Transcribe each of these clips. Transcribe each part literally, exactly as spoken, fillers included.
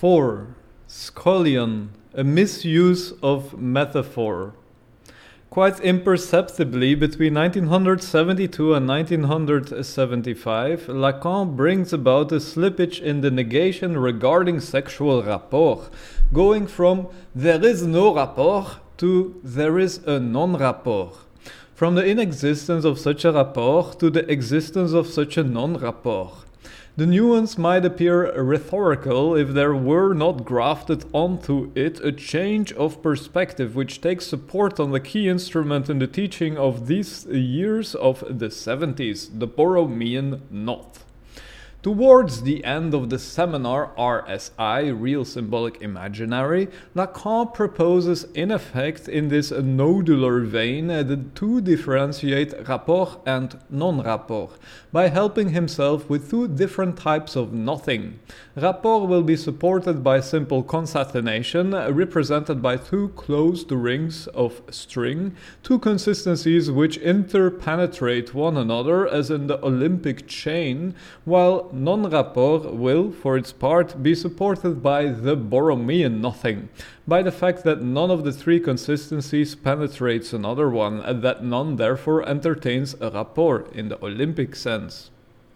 four. Scholion, a misuse of metaphor. Quite imperceptibly, between nineteen seventy-two and nineteen seventy-five, Lacan brings about a slippage in the negation regarding sexual rapport, going from there is no rapport to there is a non-rapport, from the inexistence of such a rapport to the existence of such a non-rapport. The nuance might appear rhetorical if there were not grafted onto it a change of perspective which takes support on the key instrument in the teaching of these years of the seventies, the Borromean knot. Towards the end of the seminar R S I, Real Symbolic Imaginary, Lacan proposes in effect in this nodular vein to differentiate rapport and non-rapport, by helping himself with two different types of nothing. Rapport will be supported by simple concatenation, represented by two closed rings of string, two consistencies which interpenetrate one another as in the Olympic chain, while non-rapport will, for its part, be supported by the Borromean nothing, by the fact that none of the three consistencies penetrates another one, and that none therefore entertains a rapport in the Olympic sense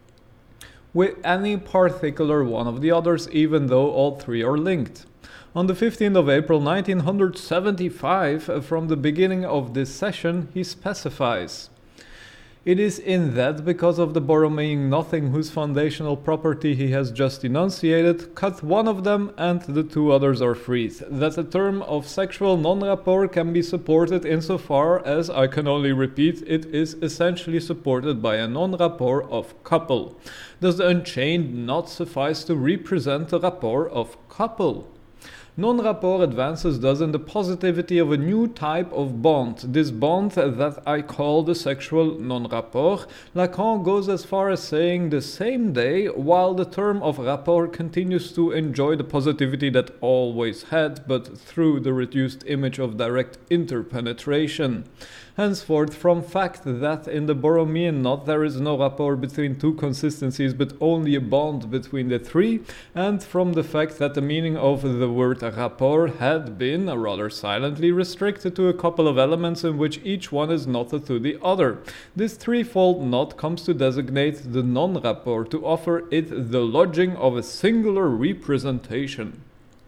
with any particular one of the others, even though all three are linked. On the fifteenth of April nineteen seventy-five, from the beginning of this session, he specifies: it is in that, because of the Borromean nothing whose foundational property he has just enunciated, cut one of them and the two others are freed, that the term of sexual non-rapport can be supported insofar as, I can only repeat, it is essentially supported by a non-rapport of couple. Does the Unchained not suffice to represent the rapport of couple? Non-rapport advances thus in the positivity of a new type of bond, this bond that I call the sexual non-rapport. Lacan goes as far as saying the same day, while the term of rapport continues to enjoy the positivity that always had, but through the reduced image of direct interpenetration. Henceforth, from fact that in the Borromean knot there is no rapport between two consistencies but only a bond between the three, and from the fact that the meaning of the word rapport had been, rather silently, restricted to a couple of elements in which each one is knotted to the other, this threefold knot comes to designate the non-rapport, to offer it the lodging of a singular representation.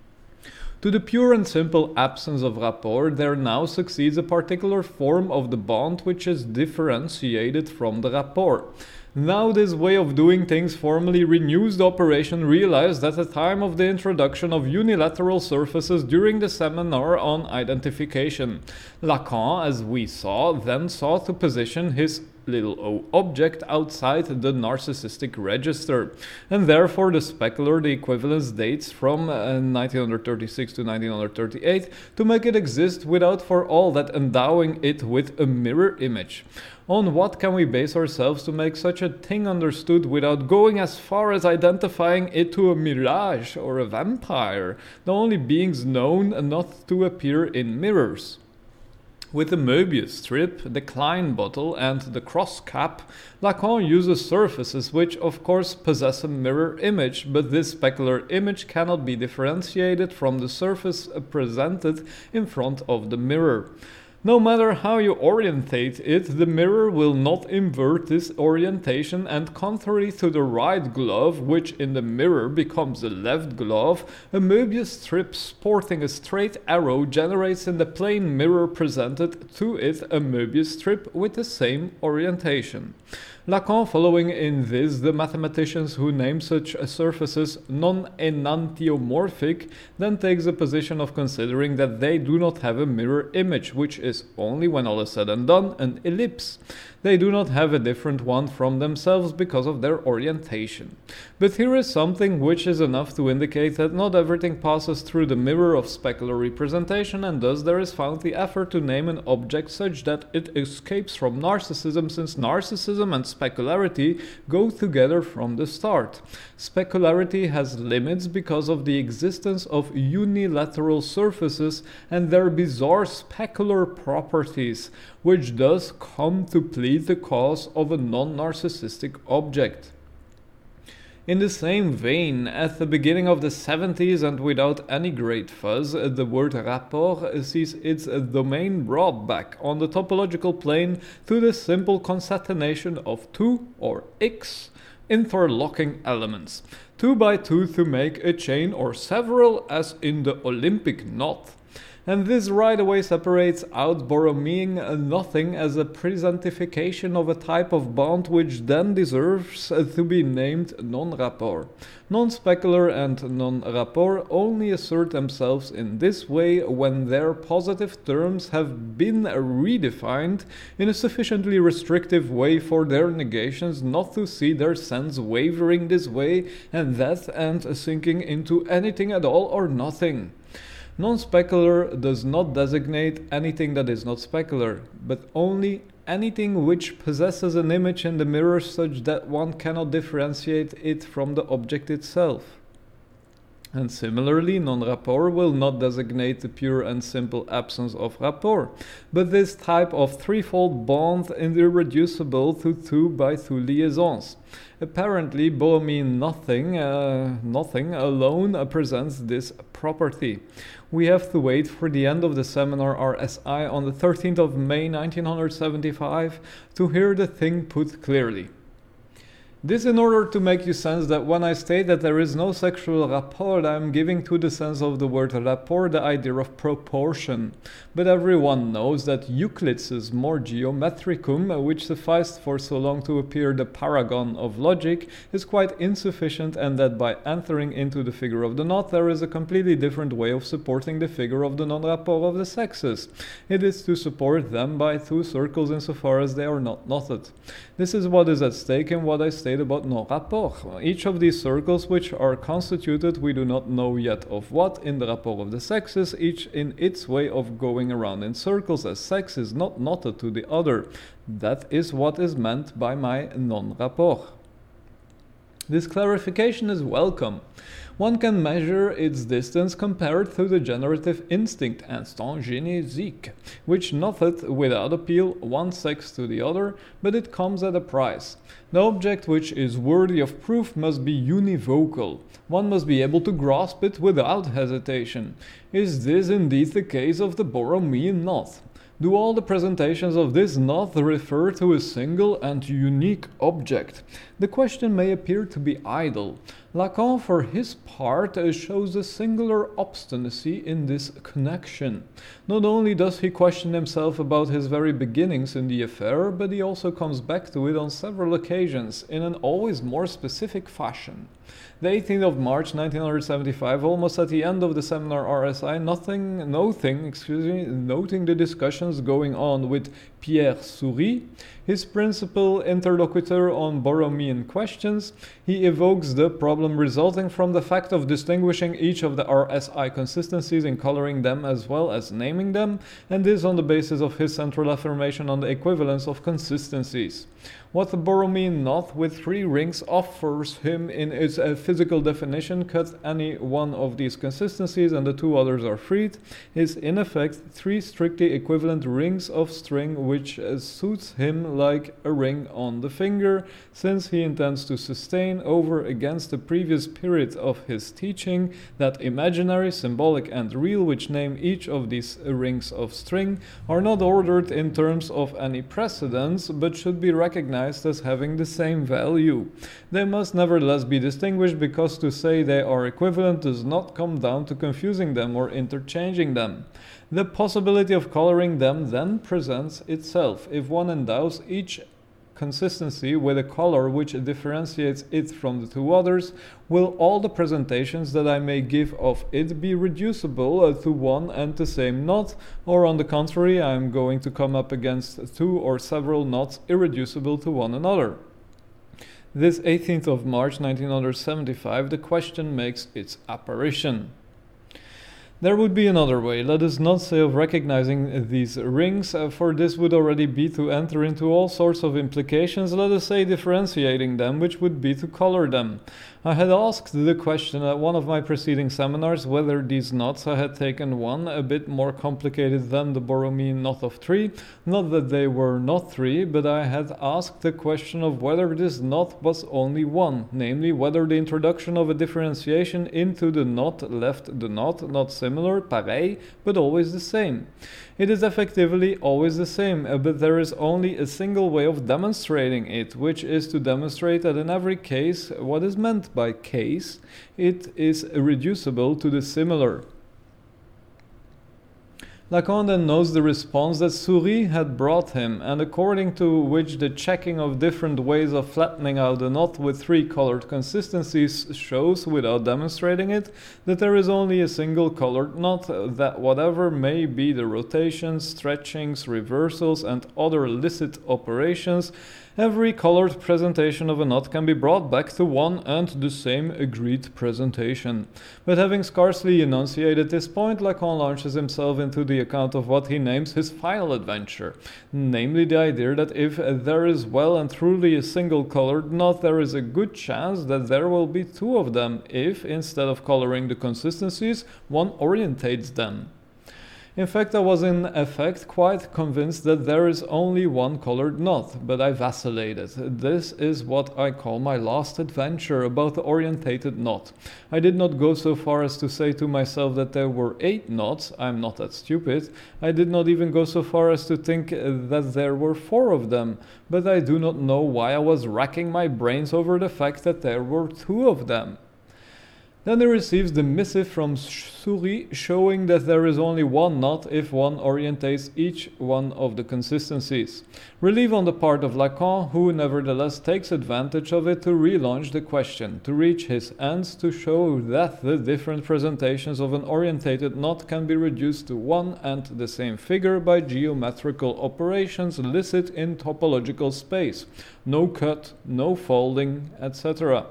To the pure and simple absence of rapport, there now succeeds a particular form of the bond which is differentiated from the rapport. Now this way of doing things formally renews the operation realized at the time of the introduction of unilateral surfaces during the seminar on identification. Lacan, as we saw, then sought to position his little o object outside the narcissistic register, and therefore the specular, the equivalence dates from uh, nineteen thirty-six to nineteen thirty-eight, to make it exist without for all that endowing it with a mirror image. On what can we base ourselves to make such a thing understood without going as far as identifying it to a mirage or a vampire, the only beings known not to appear in mirrors? With the Möbius strip, the Klein bottle, and the cross cap, Lacan uses surfaces which of course possess a mirror image, but this specular image cannot be differentiated from the surface presented in front of the mirror. No matter how you orientate it, the mirror will not invert this orientation, and contrary to the right glove, which in the mirror becomes the left glove, a Möbius strip sporting a straight arrow generates in the plane mirror presented to it a Möbius strip with the same orientation. Lacan, following in this the mathematicians who name such surfaces non-enantiomorphic, then takes the position of considering that they do not have a mirror image, which is only, when all is said and done, an ellipse. They do not have a different one from themselves because of their orientation. But here is something which is enough to indicate that not everything passes through the mirror of specular representation, and thus there is found the effort to name an object such that it escapes from narcissism, since narcissism and specularity go together from the start. Specularity has limits because of the existence of unilateral surfaces and their bizarre specular properties, which thus come to plead the cause of a non-narcissistic object. In the same vein, at the beginning of the seventies and without any great fuzz, the word rapport sees its domain brought back on the topological plane to the simple concatenation of two, or X, interlocking elements, two by two to make a chain or several as in the Olympic knot. And this right away separates out Borromean nothing as a presentification of a type of bond which then deserves to be named non-rapport. Non-specular and non-rapport only assert themselves in this way when their positive terms have been redefined in a sufficiently restrictive way for their negations not to see their sense wavering this way and that and sinking into anything at all or nothing. Non-specular does not designate anything that is not specular, but only anything which possesses an image in the mirror such that one cannot differentiate it from the object itself. And similarly, non-rapport will not designate the pure and simple absence of rapport, but this type of threefold bond irreducible to two by two liaisons. Apparently, Borromean nothing, uh, nothing alone uh, presents this property. We have to wait for the end of the seminar R S I on the thirteenth of May nineteen seventy-five to hear the thing put clearly. This in order to make you sense that when I state that there is no sexual rapport, I am giving to the sense of the word rapport the idea of proportion. But everyone knows that Euclid's Mor Geometricum, which sufficed for so long to appear the paragon of logic, is quite insufficient, and that by entering into the figure of the knot there is a completely different way of supporting the figure of the non-rapport of the sexes. It is to support them by two circles insofar as they are not knotted. This is what is at stake in what I state about non-rapport. Each of these circles, which are constituted we do not know yet of what in the rapport of the sexes, each in its way of going around in circles as sex is not knotted to the other. That is what is meant by my non-rapport. This clarification is welcome. One can measure its distance compared to the generative instinct instinct génésique, which knotted without appeal one sex to the other, but it comes at a price. The object which is worthy of proof must be univocal. One must be able to grasp it without hesitation. Is this indeed the case of the Borromean knot? Do all the presentations of this knot refer to a single and unique object? The question may appear to be idle. Lacan, for his part, shows a singular obstinacy in this connection. Not only does he question himself about his very beginnings in the affair, but he also comes back to it on several occasions in an always more specific fashion. The eighteenth of March nineteen seventy-five, almost at the end of the seminar R S I, nothing, noting, excuse me, noting the discussions going on with Pierre Souris, his principal interlocutor on Borromean questions, he evokes the problem resulting from the fact of distinguishing each of the R S I consistencies in coloring them as well as naming them, and this on the basis of his central affirmation on the equivalence of consistencies. What the Borromean knot with three rings offers him in its uh, physical definition, cut any one of these consistencies and the two others are freed, is in effect three strictly equivalent rings of string which uh, suits him like a ring on the finger, since he intends to sustain over against the previous period of his teaching that imaginary, symbolic and real, which name each of these uh, rings of string, are not ordered in terms of any precedence, but should be recognized as having the same value. They must nevertheless be distinguished, because to say they are equivalent does not come down to confusing them or interchanging them. The possibility of coloring them then presents itself if one endows each consistency with a color which differentiates it from the two others. Will all the presentations that I may give of it be reducible to one and the same knot, or on the contrary I am going to come up against two or several knots irreducible to one another? This eighteenth of March nineteen seventy-five the question makes its apparition. There would be another way, let us not say of recognizing these rings, uh, for this would already be to enter into all sorts of implications, let us say differentiating them, which would be to color them. I had asked the question at one of my preceding seminars whether these knots I had taken one a bit more complicated than the Borromean knot of three, not that they were not three, but I had asked the question of whether this knot was only one, namely whether the introduction of a differentiation into the knot left the knot not similar, pareil, but always the same. It is effectively always the same, uh, but there is only a single way of demonstrating it, which is to demonstrate that in every case, what is meant by case, it is reducible to the similar. Lacan then knows the response that Souris had brought him, and according to which the checking of different ways of flattening out the knot with three colored consistencies shows, without demonstrating it, that there is only a single colored knot, that whatever may be the rotations, stretchings, reversals, and other licit operations, every colored presentation of a knot can be brought back to one and the same agreed presentation. But having scarcely enunciated this point, Lacan launches himself into the account of what he names his final adventure, namely the idea that if there is well and truly a single colored knot, there is a good chance that there will be two of them if, instead of coloring the consistencies, one orientates them. In fact, I was in effect quite convinced that there is only one colored knot, but I vacillated. This is what I call my last adventure about the orientated knot. I did not go so far as to say to myself that there were eight knots, I am not that stupid. I did not even go so far as to think that there were four of them, but I do not know why I was racking my brains over the fact that there were two of them. Then he receives the missive from Souris showing that there is only one knot if one orientates each one of the consistencies. Relief on the part of Lacan, who nevertheless takes advantage of it to relaunch the question, to reach his ends, to show that the different presentations of an orientated knot can be reduced to one and the same figure by geometrical operations licit in topological space. No cut, no folding, et cetera.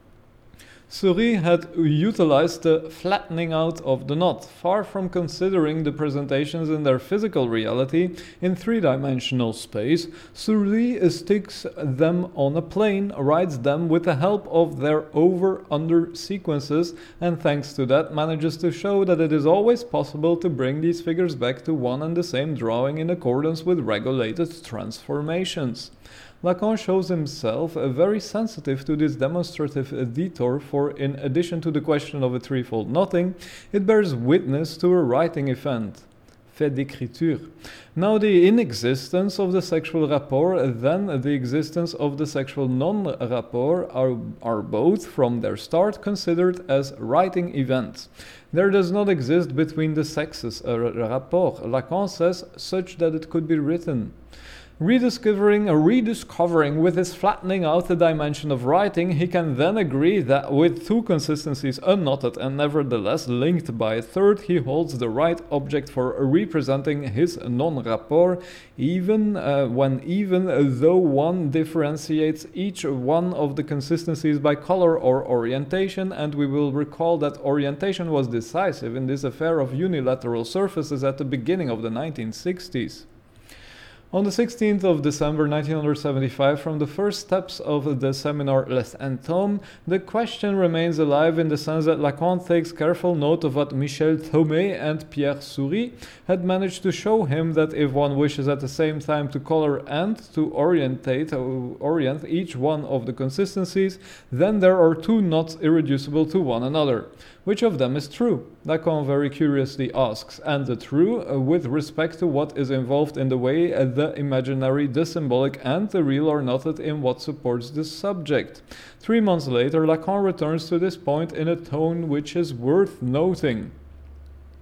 Souris had utilized the flattening out of the knot, far from considering the presentations in their physical reality in three-dimensional space. Souris sticks them on a plane, writes them with the help of their over-under sequences, and thanks to that manages to show that it is always possible to bring these figures back to one and the same drawing in accordance with regulated transformations. Lacan shows himself very sensitive to this demonstrative detour, for in addition to the question of a threefold knotting, it bears witness to a writing event, fait d'écriture. Now the inexistence of the sexual rapport, then the existence of the sexual non-rapport are, are both, from their start, considered as writing events. There does not exist between the sexes a rapport, Lacan says, such that it could be written. Rediscovering, rediscovering with his flattening out the dimension of writing, he can then agree that with two consistencies unknotted and nevertheless linked by a third, he holds the right object for representing his non-rapport, even uh, when even though one differentiates each one of the consistencies by color or orientation, and we will recall that orientation was decisive in this affair of unilateral surfaces at the beginning of the nineteen sixties. On the sixteenth of December nineteen seventy-five, from the first steps of the seminar Les Symptômes, the question remains alive in the sense that Lacan takes careful note of what Michel Thomé and Pierre Souris had managed to show him, that if one wishes at the same time to color and to orientate, uh, orient each one of the consistencies, then there are two knots irreducible to one another. Which of them is true? Lacan very curiously asks, and the true uh, with respect to what is involved in the way uh, the imaginary, the symbolic, and the real are knotted in what supports the subject. Three months later, Lacan returns to this point in a tone which is worth noting.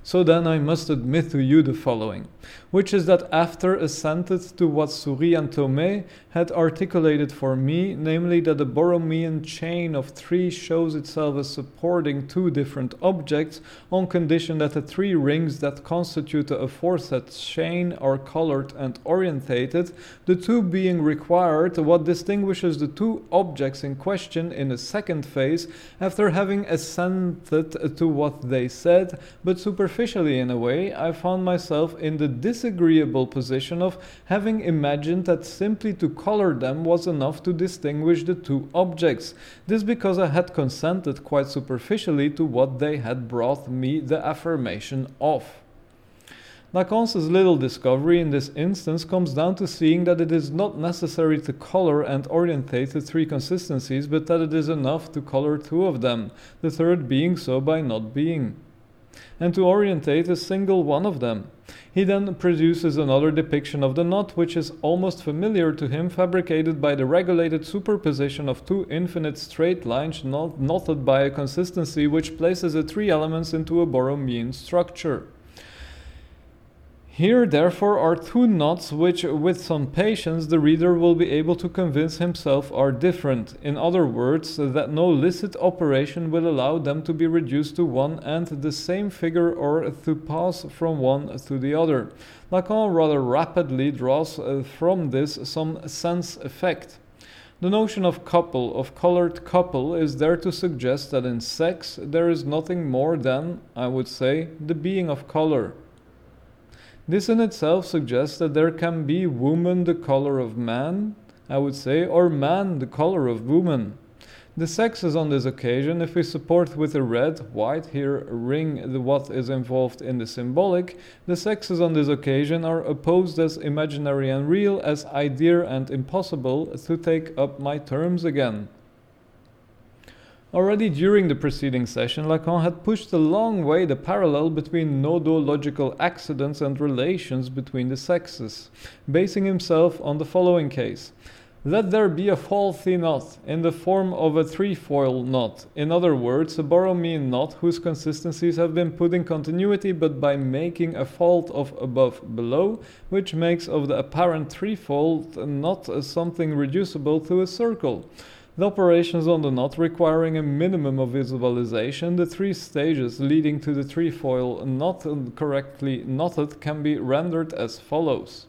So then I must admit to you the following, which is that after assented to what Souris and Thomé had articulated for me, namely that the Borromean chain of three shows itself as supporting two different objects on condition that the three rings that constitute the aforesaid chain are colored and orientated, the two being required, what distinguishes the two objects in question in the second phase, after having assented to what they said, but superficially in a way, I found myself in the disagreeable position of having imagined that simply to color them was enough to distinguish the two objects. This because I had consented quite superficially to what they had brought me the affirmation of. Lacan's little discovery in this instance comes down to seeing that it is not necessary to color and orientate the three consistencies, but that it is enough to color two of them, the third being so by not being, and to orientate a single one of them. He then produces another depiction of the knot, which is almost familiar to him, fabricated by the regulated superposition of two infinite straight lines not knotted by a consistency which places the three elements into a Borromean structure. Here, therefore, are two knots which, with some patience, the reader will be able to convince himself are different. In other words, that no licit operation will allow them to be reduced to one and the same figure or to pass from one to the other. Lacan rather rapidly draws uh, from this some sense effect. The notion of couple, of colored couple, is there to suggest that in sex there is nothing more than, I would say, the being of color. This in itself suggests that there can be woman the color of man, I would say, or man the color of woman. The sexes on this occasion, if we support with a red, white, here ring the what is involved in the symbolic, the sexes on this occasion are opposed as imaginary and real, as idea and impossible, to take up my terms again. Already during the preceding session, Lacan had pushed a long way the parallel between nodological accidents and relations between the sexes, basing himself on the following case. Let there be a faulty knot in the form of a trefoil knot, in other words, a Borromean knot whose consistencies have been put in continuity but by making a fault of above below, which makes of the apparent threefold knot something reducible to a circle. The operations on the knot requiring a minimum of visualization, the three stages leading to the trefoil knot correctly knotted can be rendered as follows.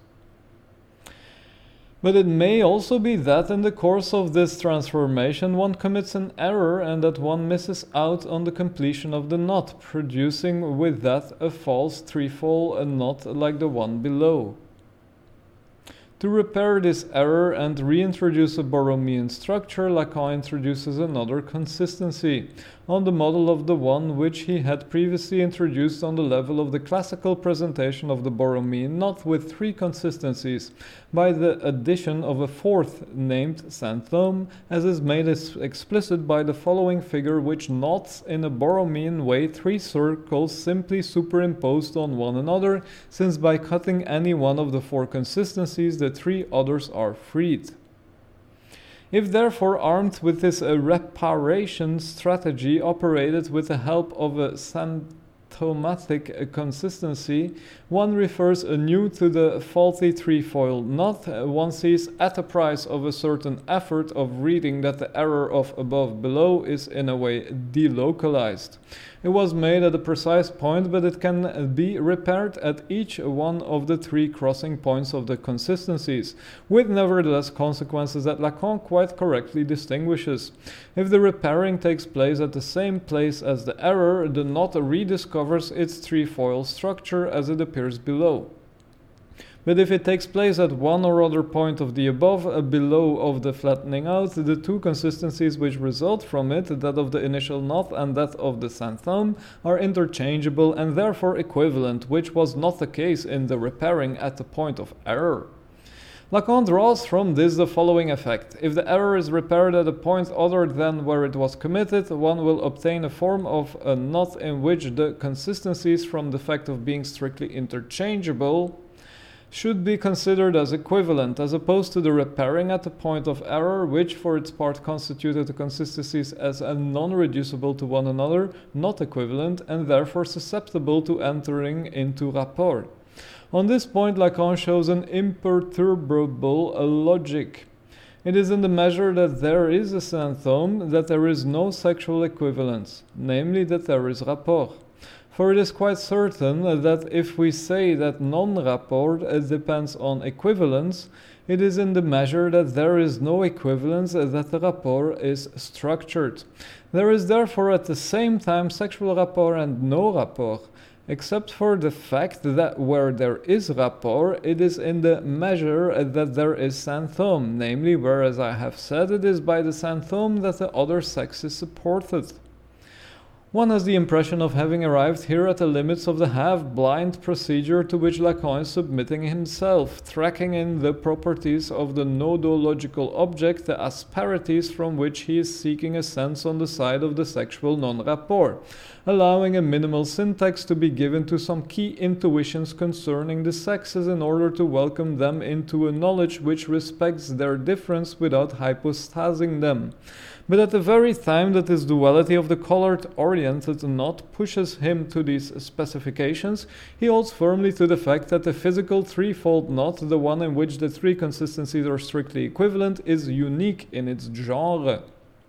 But it may also be that in the course of this transformation one commits an error and that one misses out on the completion of the knot, producing with that a false trefoil knot like the one below. To repair this error and reintroduce a Borromean structure, Lacan introduces another consistency, on the model of the one which he had previously introduced on the level of the classical presentation of the Borromean knot with three consistencies, by the addition of a fourth named Saint-Thome, as is made explicit by the following figure, which knots in a Borromean way three circles simply superimposed on one another, since by cutting any one of the four consistencies the three others are freed. If therefore armed with this uh, reparation strategy operated with the help of a symptomatic uh, consistency, one refers anew to the faulty trefoil knot, uh, one sees at the price of a certain effort of reading that the error of above below is in a way delocalized. It was made at a precise point, but it can be repaired at each one of the three crossing points of the consistencies, with nevertheless consequences that Lacan quite correctly distinguishes. If the repairing takes place at the same place as the error, the knot rediscovers its trefoil structure as it appears below. But if it takes place at one or other point of the above, uh, below of the flattening out, the two consistencies which result from it, that of the initial knot and that of the Saint-Thome, are interchangeable and therefore equivalent, which was not the case in the repairing at the point of error. Lacan draws from this the following effect. If the error is repaired at a point other than where it was committed, one will obtain a form of a knot in which the consistencies, from the fact of being strictly interchangeable, should be considered as equivalent, as opposed to the repairing at the point of error, which for its part constituted the consistencies as a non-reducible to one another, not equivalent, and therefore susceptible to entering into rapport. On this point, Lacan shows an imperturbable logic. It is in the measure that there is a synthome that there is no sexual equivalence, namely that there is rapport. For it is quite certain that if we say that non-rapport depends on equivalence, it is in the measure that there is no equivalence that the rapport is structured. There is therefore at the same time sexual rapport and no rapport, except for the fact that where there is rapport, it is in the measure that there is synthome, namely where, as I have said, it is by the synthome that the other sex is supported. One has the impression of having arrived here at the limits of the half-blind procedure to which Lacan is submitting himself, tracking in the properties of the nodological object, the asperities from which he is seeking a sense on the side of the sexual non-rapport, allowing a minimal syntax to be given to some key intuitions concerning the sexes in order to welcome them into a knowledge which respects their difference without hypostasing them. But at the very time that this duality of the colored-oriented knot pushes him to these specifications, he holds firmly to the fact that the physical threefold knot, the one in which the three consistencies are strictly equivalent, is unique in its genre.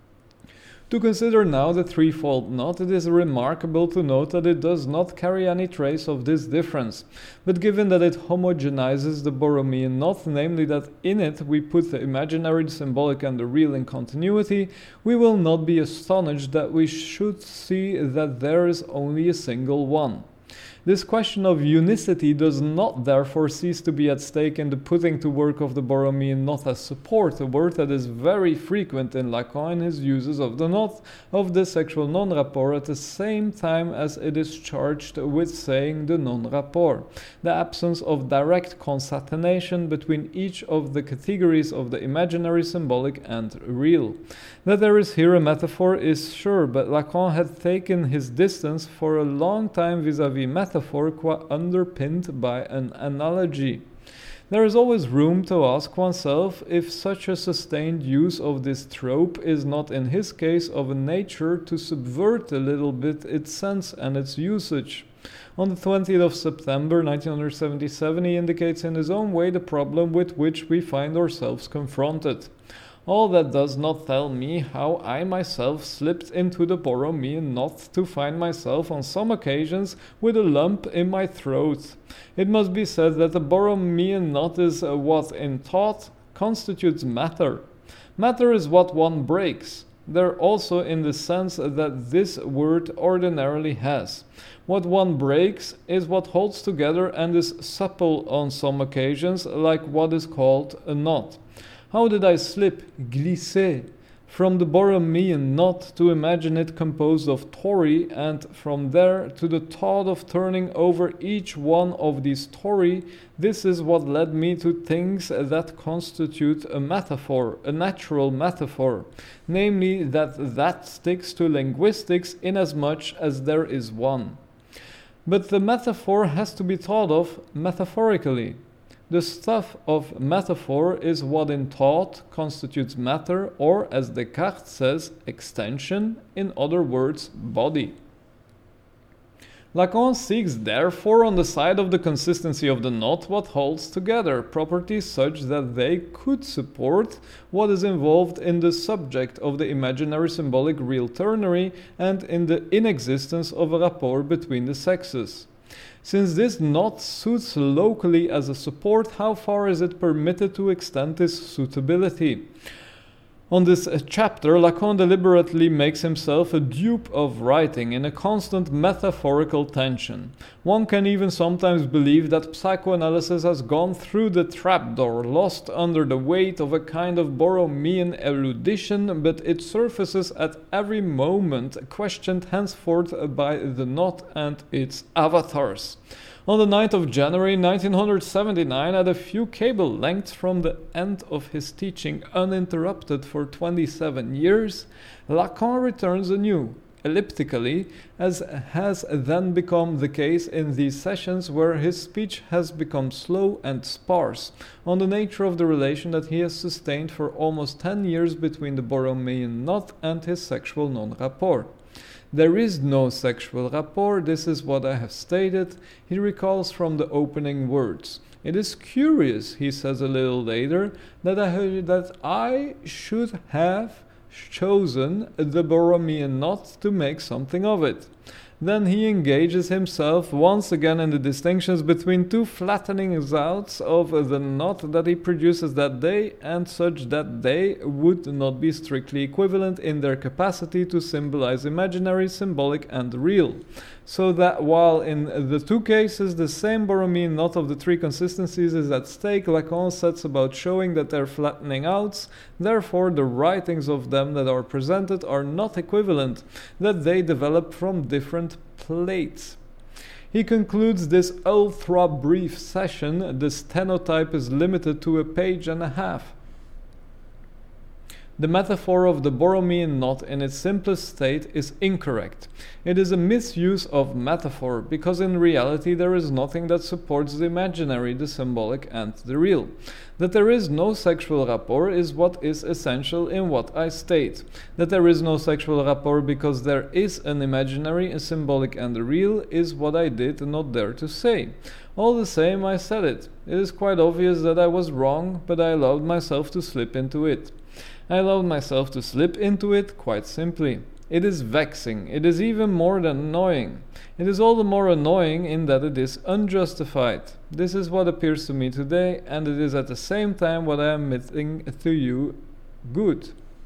To consider now the threefold knot, it is remarkable to note that it does not carry any trace of this difference. But given that it homogenizes the Borromean knot, namely that in it we put the imaginary, the symbolic, and the real in continuity, we will not be astonished that we should see that there is only a single one. This question of unicity does not therefore cease to be at stake in the putting to work of the Borromean knot as support, a word that is very frequent in Lacan in his uses of the knot of the sexual non-rapport at the same time as it is charged with saying the non-rapport, the absence of direct concatenation between each of the categories of the imaginary, symbolic, and real. That there is here a metaphor is sure, but Lacan had taken his distance for a long time vis-à-vis metaphor qua underpinned by an analogy. There is always room to ask oneself if such a sustained use of this trope is not in his case of a nature to subvert a little bit its sense and its usage. On the twentieth of September nineteen seventy-seven, he indicates in his own way the problem with which we find ourselves confronted. All that does not tell me how I myself slipped into the Borromean knot to find myself on some occasions with a lump in my throat. It must be said that the Borromean knot is uh, what in thought constitutes matter. Matter is what one breaks. There also in the sense that this word ordinarily has. What one breaks is what holds together and is supple on some occasions, like what is called a knot. How did I slip, glisser, from the Borromean knot to imagine it composed of tori, and from there to the thought of turning over each one of these tori? This is what led me to things that constitute a metaphor, a natural metaphor, namely that that sticks to linguistics inasmuch as there is one. But the metaphor has to be thought of metaphorically. The stuff of metaphor is what in thought constitutes matter, or as Descartes says, extension, in other words, body. Lacan seeks therefore on the side of the consistency of the knot what holds together, properties such that they could support what is involved in the subject of the imaginary, symbolic, real ternary, and in the inexistence of a rapport between the sexes. Since this knot suits locally as a support, how far is it permitted to extend this suitability? On this chapter, Lacan deliberately makes himself a dupe of writing in a constant metaphorical tension. One can even sometimes believe that psychoanalysis has gone through the trapdoor, lost under the weight of a kind of Borromean erudition, but it surfaces at every moment, questioned henceforth by the knot and its avatars. On the ninth of January nineteen seventy-nine, at a few cable lengths from the end of his teaching uninterrupted for twenty-seven years, Lacan returns anew, elliptically, as has then become the case in these sessions where his speech has become slow and sparse, on the nature of the relation that he has sustained for almost ten years between the Borromean knot and his sexual non-rapport. There is no sexual rapport, this is what I have stated, he recalls from the opening words. It is curious, he says a little later, that I, that I should have chosen the Borromean knot to make something of it. Then he engages himself once again in the distinctions between two flattening outs of the knot that he produces that day and such that they would not be strictly equivalent in their capacity to symbolize imaginary, symbolic, and real. So that while in the two cases the same Borromean knot of the three consistencies is at stake, Lacan sets about showing that they're flattening outs, therefore the writings of them that are presented are not equivalent, that they develop from different plates. He concludes this ultra brief session, the stenotype is limited to a page and a half. The metaphor of the Borromean knot in its simplest state is incorrect. It is a misuse of metaphor, because in reality there is nothing that supports the imaginary, the symbolic, and the real. That there is no sexual rapport is what is essential in what I state. That there is no sexual rapport because there is an imaginary, a symbolic, and a real is what I did not dare to say. All the same, I said it. It is quite obvious that I was wrong, but I allowed myself to slip into it. I allowed myself to slip into it quite simply. It is vexing. It is even more than annoying. It is all the more annoying in that it is unjustified. This is what appears to me today, and it is at the same time what I am admitting to you good.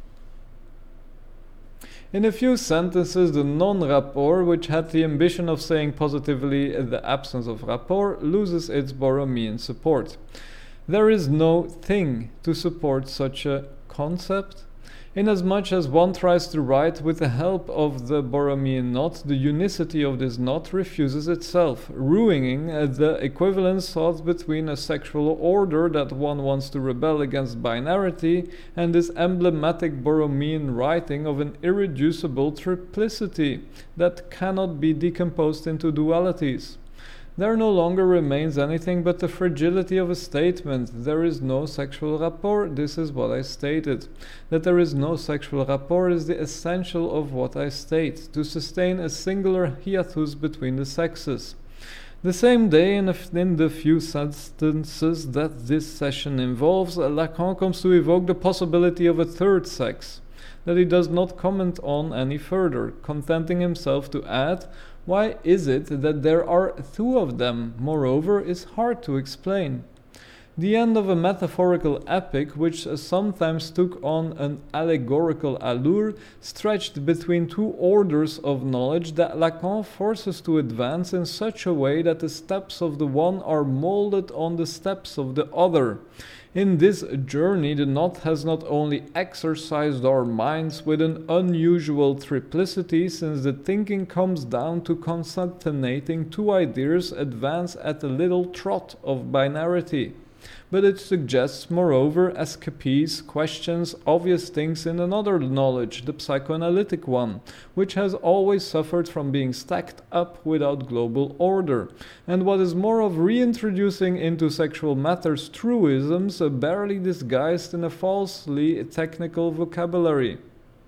In a few sentences, the non-rapport, which had the ambition of saying positively the absence of rapport, loses its Borromean support. There is no thing to support such a concept. Inasmuch as one tries to write with the help of the Borromean knot, the unicity of this knot refuses itself, ruining the equivalence sought between a sexual order that one wants to rebel against binarity and this emblematic Borromean writing of an irreducible triplicity that cannot be decomposed into dualities. There no longer remains anything but the fragility of a statement. There is no sexual rapport, this is what I stated. That there is no sexual rapport is the essential of what I state, to sustain a singular hiatus between the sexes. The same day, in, a, in the few sentences that this session involves, Lacan comes to evoke the possibility of a third sex, that he does not comment on any further, contenting himself to add, why is it that there are two of them, moreover, is hard to explain. The end of a metaphorical epic, which sometimes took on an allegorical allure, stretched between two orders of knowledge that Lacan forces to advance in such a way that the steps of the one are molded on the steps of the other. In this journey, the knot has not only exercised our minds with an unusual triplicity, since the thinking comes down to concatenating two ideas advance at a little trot of binarity, but it suggests, moreover, escapees, questions, obvious things in another knowledge, the psychoanalytic one, which has always suffered from being stacked up without global order, and what is more of reintroducing into sexual matters truisms barely disguised in a falsely technical vocabulary.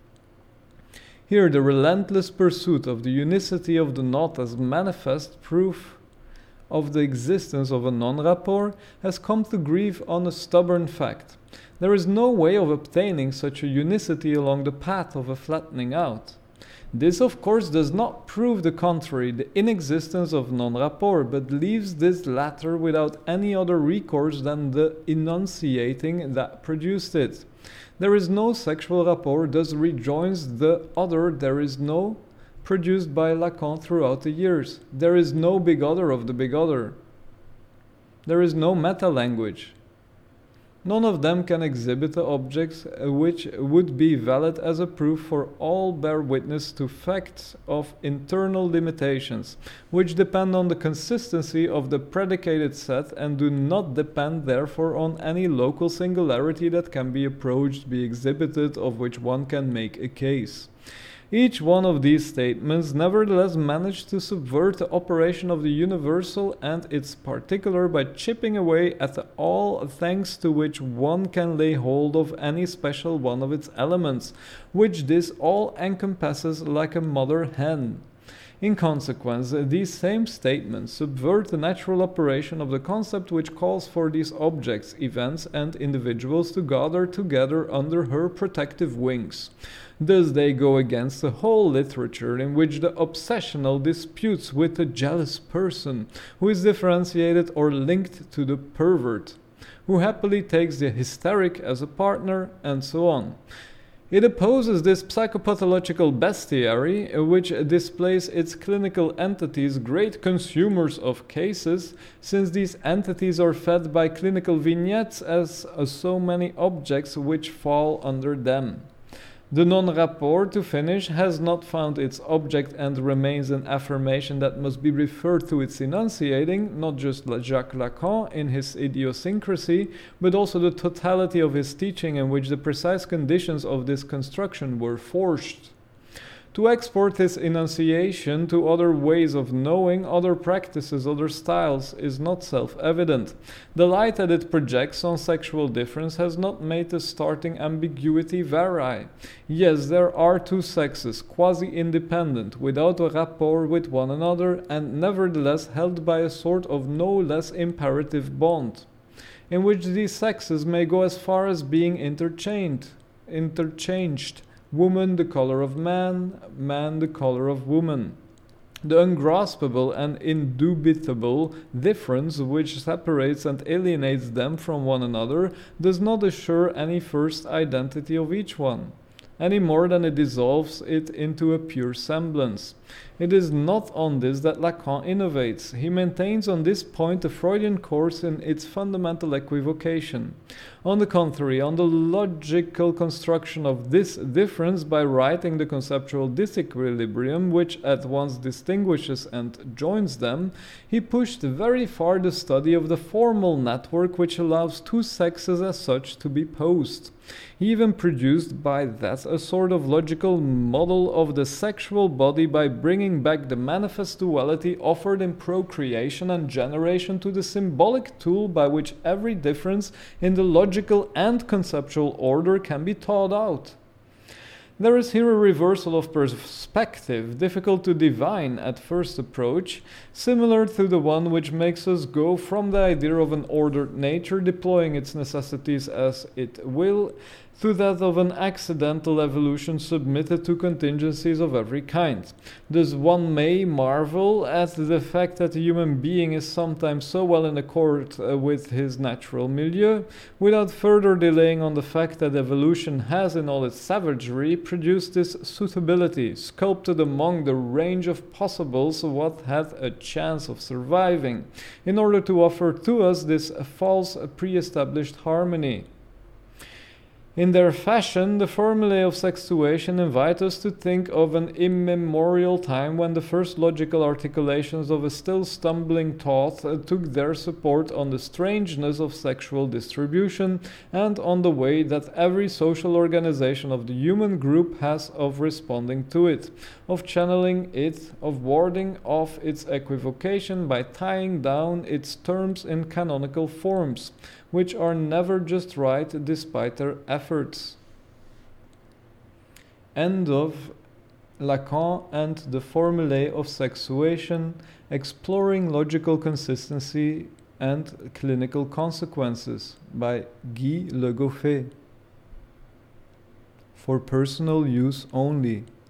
Here the relentless pursuit of the unicity of the knot as manifest proof of the existence of a non-rapport has come to grieve on a stubborn fact. There is no way of obtaining such a unicity along the path of a flattening out. This, of course, does not prove the contrary, the inexistence of non-rapport, but leaves this latter without any other recourse than the enunciating that produced it. There is no sexual rapport, thus rejoins the other, there is no produced by Lacan throughout the years. There is no big other of the big other. There is no meta-language. None of them can exhibit the objects which would be valid as a proof, for all bear witness to facts of internal limitations, which depend on the consistency of the predicated set and do not depend therefore on any local singularity that can be approached, be exhibited, of which one can make a case. Each one of these statements nevertheless managed to subvert the operation of the universal and its particular by chipping away at the all thanks to which one can lay hold of any special one of its elements, which this all encompasses like a mother hen. In consequence, these same statements subvert the natural operation of the concept which calls for these objects, events, and individuals to gather together under her protective wings. Thus they go against the whole literature in which the obsessional disputes with the jealous person, who is differentiated or linked to the pervert, who happily takes the hysteric as a partner, and so on. It opposes this psychopathological bestiary, which displays its clinical entities great consumers of cases, since these entities are fed by clinical vignettes as uh, so many objects which fall under them. The non-rapport, to finish, has not found its object and remains an affirmation that must be referred to its enunciating, not just Jacques Lacan in his idiosyncrasy, but also the totality of his teaching in which the precise conditions of this construction were forged. To export this enunciation to other ways of knowing, other practices, other styles, is not self-evident. The light that it projects on sexual difference has not made the starting ambiguity vary. Yes, there are two sexes, quasi-independent, without a rapport with one another, and nevertheless held by a sort of no less imperative bond, in which these sexes may go as far as being interchanged, interchanged. Woman the color of man, man the color of woman. The ungraspable and indubitable difference which separates and alienates them from one another does not assure any first identity of each one, any more than it dissolves it into a pure semblance. It is not on this that Lacan innovates. He maintains on this point the Freudian course in its fundamental equivocation. On the contrary, on the logical construction of this difference by writing the conceptual disequilibrium which at once distinguishes and joins them, he pushed very far the study of the formal network which allows two sexes as such to be posed. He even produced by that a sort of logical model of the sexual body by bringing back the manifest duality offered in procreation and generation to the symbolic tool by which every difference in the logical and conceptual order can be thought out. There is here a reversal of perspective, difficult to divine at first approach, similar to the one which makes us go from the idea of an ordered nature deploying its necessities as it will, to that of an accidental evolution submitted to contingencies of every kind. Thus one may marvel at the fact that a human being is sometimes so well in accord uh, with his natural milieu, without further delaying on the fact that evolution has in all its savagery produced this suitability, sculpted among the range of possibles what had a chance of surviving, in order to offer to us this false pre-established harmony. In their fashion, the formulae of sexuation invite us to think of an immemorial time when the first logical articulations of a still stumbling thought uh, took their support on the strangeness of sexual distribution and on the way that every social organization of the human group has of responding to it, of channeling it, of warding off its equivocation by tying down its terms in canonical forms, which are never just right despite their efforts. End of Lacan and the Formulae of Sexuation, Exploring Logical Consistency and Clinical Consequences by Guy Le Goffet. For personal use only.